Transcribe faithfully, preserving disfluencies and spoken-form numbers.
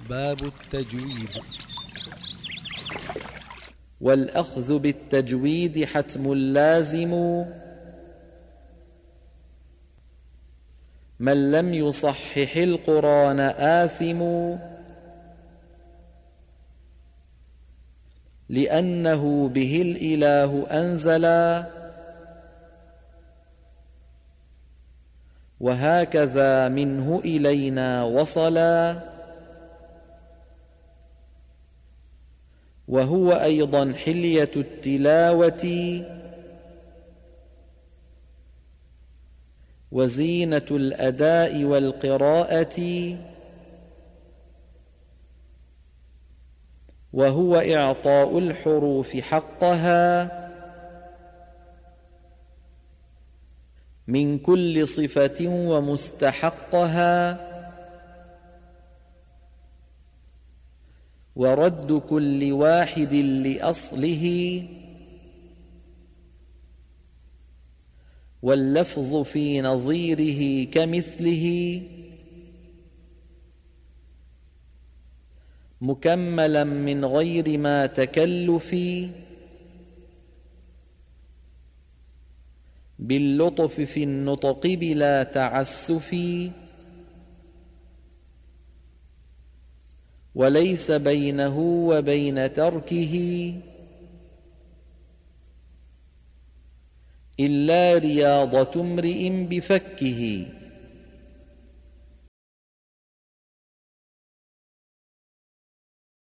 باب التجويد. والأخذ بالتجويد حتم لازم، من لم يصحح القرآن آثم، لأنه به الإله أنزلا، وهكذا منه إلينا وصلا، وهو أيضا حلية التلاوة وزينة الأداء والقراءة، وهو إعطاء الحروف حقها من كل صفة ومستحقها، ورد كل واحد لأصله، واللفظ في نظيره كمثله، مكملا من غير ما تكلف، باللطف في النطق بلا تعسف، وليس بينه وبين تركه إلا رياضة امرئ بفكه.